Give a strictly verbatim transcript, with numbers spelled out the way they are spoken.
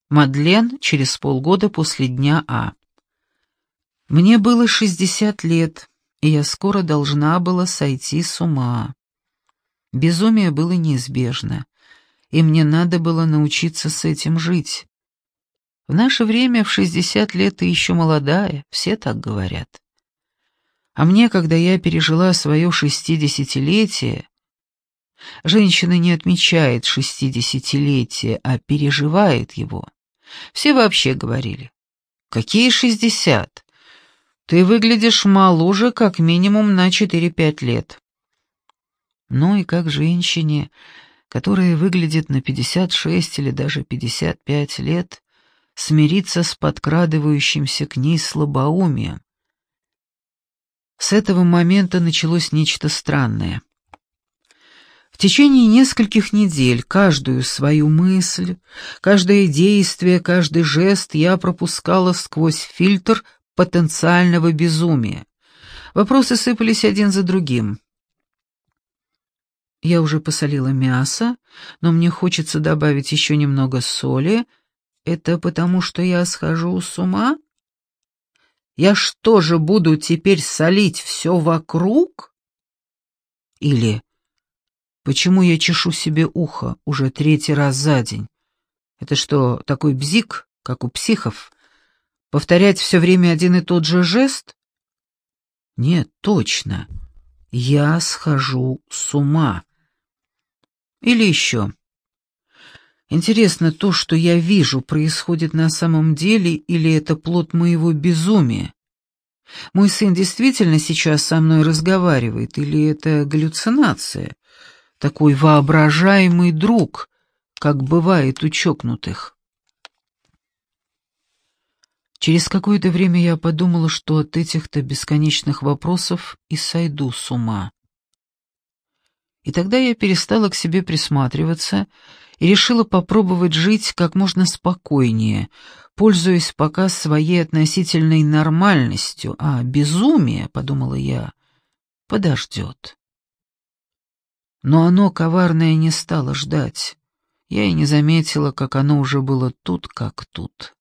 Мадлен через полгода после дня А. Мне было шестьдесят лет, и я скоро должна была сойти с ума. Безумие было неизбежно, и мне надо было научиться с этим жить. В наше время в шестьдесят лет ты еще молодая, все так говорят. А мне, когда я пережила свое шестидесятилетие, женщина не отмечает шестидесятилетие, а переживает его. Все вообще говорили: «Какие шестьдесят? Ты выглядишь моложе как минимум на четыре-пять лет». Ну и как женщине, которая выглядит на пятьдесят шесть или даже пятьдесят пять лет, смириться с подкрадывающимся к ней слабоумием? С этого момента началось нечто странное. В течение нескольких недель каждую свою мысль, каждое действие, каждый жест я пропускала сквозь фильтр потенциального безумия. Вопросы сыпались один за другим. Я уже посолила мясо, но мне хочется добавить еще немного соли. Это потому, что я схожу с ума? Я что же буду теперь солить все вокруг? Или почему я чешу себе ухо уже третий раз за день? Это что, такой бзик, как у психов? Повторять все время один и тот же жест? Нет, точно. Я схожу с ума. Или еще. Интересно, то, что я вижу, происходит на самом деле, или это плод моего безумия? Мой сын действительно сейчас со мной разговаривает, или это галлюцинация? Такой воображаемый друг, как бывает у чокнутых. Через какое-то время я подумала, что от этих-то бесконечных вопросов и сойду с ума. И тогда я перестала к себе присматриваться и решила попробовать жить как можно спокойнее, пользуясь пока своей относительной нормальностью, а безумие, подумала я, подождет. Но оно, коварное, не стало ждать. Я и не заметила, как оно уже было тут, как тут.